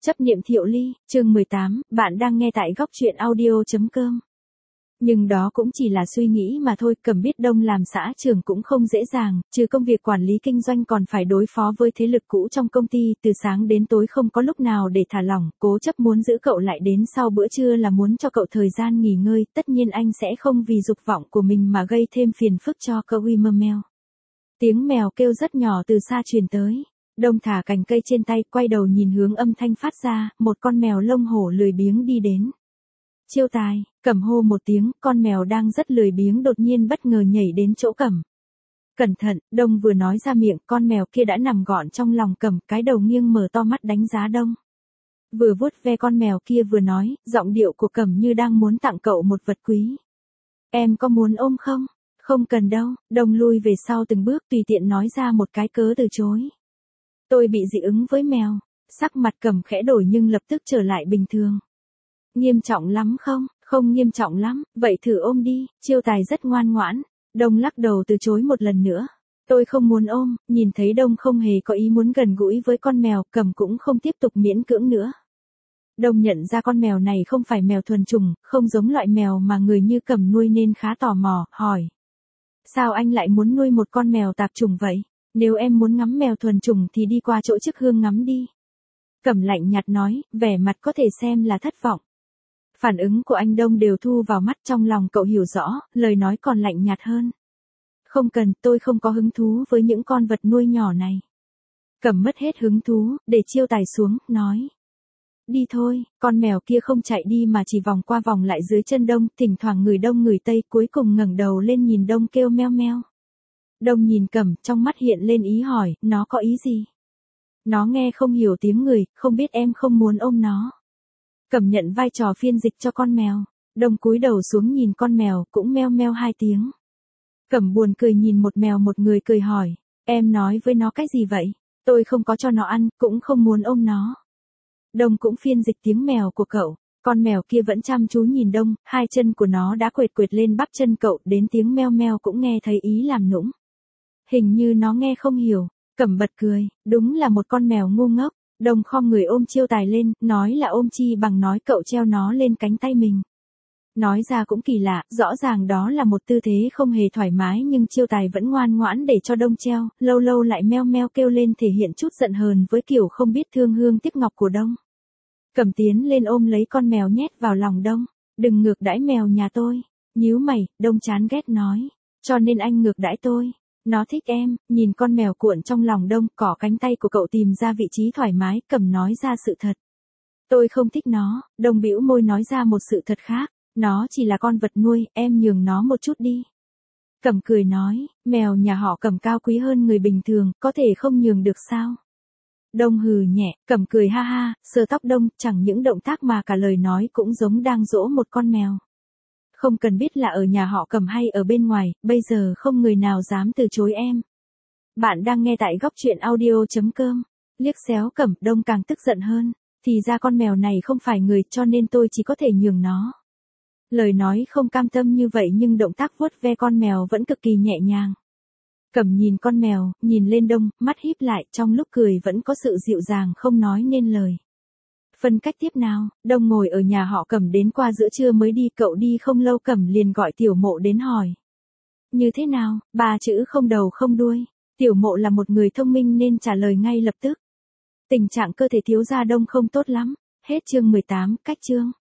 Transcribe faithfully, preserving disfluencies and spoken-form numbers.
Chấp niệm Thiệu Ly, chương mười tám, bạn đang nghe tại góc truyện audio.com. Nhưng đó cũng chỉ là suy nghĩ mà thôi, Cẩm biết Đông làm xã trưởng cũng không dễ dàng, trừ công việc quản lý kinh doanh còn phải đối phó với thế lực cũ trong công ty, từ sáng đến tối không có lúc nào để thả lỏng, cố chấp muốn giữ cậu lại đến sau bữa trưa là muốn cho cậu thời gian nghỉ ngơi, tất nhiên anh sẽ không vì dục vọng của mình mà gây thêm phiền phức cho cậu. Mèo. Tiếng mèo kêu rất nhỏ từ xa truyền tới. Đông thả cành cây trên tay, quay đầu nhìn hướng âm thanh phát ra, một con mèo lông hổ lười biếng đi đến. Chiêu Tài, Cẩm hô một tiếng, con mèo đang rất lười biếng đột nhiên bất ngờ nhảy đến chỗ Cẩm. Cẩn thận, Đông vừa nói ra miệng, con mèo kia đã nằm gọn trong lòng Cẩm, cái đầu nghiêng mở to mắt đánh giá Đông. Vừa vuốt ve con mèo kia vừa nói, giọng điệu của Cẩm như đang muốn tặng cậu một vật quý. Em có muốn ôm không? Không cần đâu. Đông lui về sau từng bước, tùy tiện nói ra một cái cớ từ chối. Tôi bị dị ứng với mèo. Sắc mặt Cẩm khẽ đổi nhưng lập tức trở lại bình thường. Nghiêm trọng lắm không? Không nghiêm trọng lắm, vậy thử ôm đi. Chiêu Tài rất ngoan ngoãn. Đông lắc đầu từ chối một lần nữa. Tôi không muốn ôm. Nhìn thấy Đông không hề có ý muốn gần gũi với con mèo, Cẩm cũng không tiếp tục miễn cưỡng nữa. Đông nhận ra con mèo này không phải mèo thuần chủng, không giống loại mèo mà người như Cẩm nuôi nên khá tò mò, hỏi. Sao anh lại muốn nuôi một con mèo tạp chủng vậy? Nếu em muốn ngắm mèo thuần chủng thì đi qua chỗ Chức Hương ngắm đi. Cẩm lạnh nhạt nói, vẻ mặt có thể xem là thất vọng. Phản ứng của anh Đông đều thu vào mắt, trong lòng cậu hiểu rõ, lời nói còn lạnh nhạt hơn. Không cần, tôi không có hứng thú với những con vật nuôi nhỏ này. Cẩm mất hết hứng thú, để Chiêu Tài xuống, nói. Đi thôi, con mèo kia không chạy đi mà chỉ vòng qua vòng lại dưới chân Đông, thỉnh thoảng người Đông người Tây, cuối cùng ngẩng đầu lên nhìn Đông kêu meo meo. Đông nhìn Cẩm, trong mắt hiện lên ý hỏi, nó có ý gì? Nó nghe không hiểu tiếng người, không biết em không muốn ôm nó. Cẩm nhận vai trò phiên dịch cho con mèo. Đông cúi đầu xuống nhìn con mèo, cũng meo meo hai tiếng. Cẩm buồn cười nhìn một mèo một người cười hỏi, em nói với nó cái gì vậy? Tôi không có cho nó ăn, cũng không muốn ôm nó. Đông cũng phiên dịch tiếng mèo của cậu. Con mèo kia vẫn chăm chú nhìn Đông, hai chân của nó đã quệt quệt lên bắp chân cậu, đến tiếng meo meo cũng nghe thấy ý làm nũng. Hình như nó nghe không hiểu. Cẩm bật cười, đúng là một con mèo ngu ngốc. Đông khom người ôm Chiêu Tài lên, nói là ôm chi bằng nói cậu treo nó lên cánh tay mình. Nói ra cũng kỳ lạ, rõ ràng đó là một tư thế không hề thoải mái nhưng Chiêu Tài vẫn ngoan ngoãn để cho Đông treo, lâu lâu lại meo meo kêu lên thể hiện chút giận hờn với kiểu không biết thương hương tiếc ngọc của Đông. Cẩm tiến lên ôm lấy con mèo nhét vào lòng Đông, đừng ngược đãi mèo nhà tôi. Nhíu mày, Đông chán ghét nói, cho nên anh ngược đãi tôi. Nó thích em. Nhìn con mèo cuộn trong lòng Đông, cỏ cánh tay của cậu tìm ra vị trí thoải mái, Cẩm nói ra sự thật. Tôi không thích nó. Đông bĩu môi nói ra một sự thật khác, nó chỉ là con vật nuôi, em nhường nó một chút đi. Cẩm cười nói, mèo nhà họ Cẩm cao quý hơn người bình thường, có thể không nhường được sao? Đông hừ nhẹ, Cẩm cười ha ha, sờ tóc Đông, chẳng những động tác mà cả lời nói cũng giống đang dỗ một con mèo. Không cần biết là ở nhà họ Cẩm hay ở bên ngoài, bây giờ không người nào dám từ chối em. Bạn đang nghe tại góc truyện audio.com. Liếc xéo Cẩm, Đông càng tức giận hơn. Thì ra con mèo này không phải người, cho nên tôi chỉ có thể nhường nó. Lời nói không cam tâm như vậy nhưng động tác vuốt ve con mèo vẫn cực kỳ nhẹ nhàng. Cẩm nhìn con mèo, nhìn lên Đông, mắt híp lại, trong lúc cười vẫn có sự dịu dàng không nói nên lời. Phân cách tiếp nào, Đông ngồi ở nhà họ Cẩm đến qua giữa trưa mới đi, cậu đi không lâu Cẩm liền gọi Tiểu Mộ đến hỏi. Như thế nào, ba chữ không đầu không đuôi. Tiểu Mộ là một người thông minh nên trả lời ngay lập tức. Tình trạng cơ thể thiếu gia Đông không tốt lắm. Hết chương mười tám, cách chương.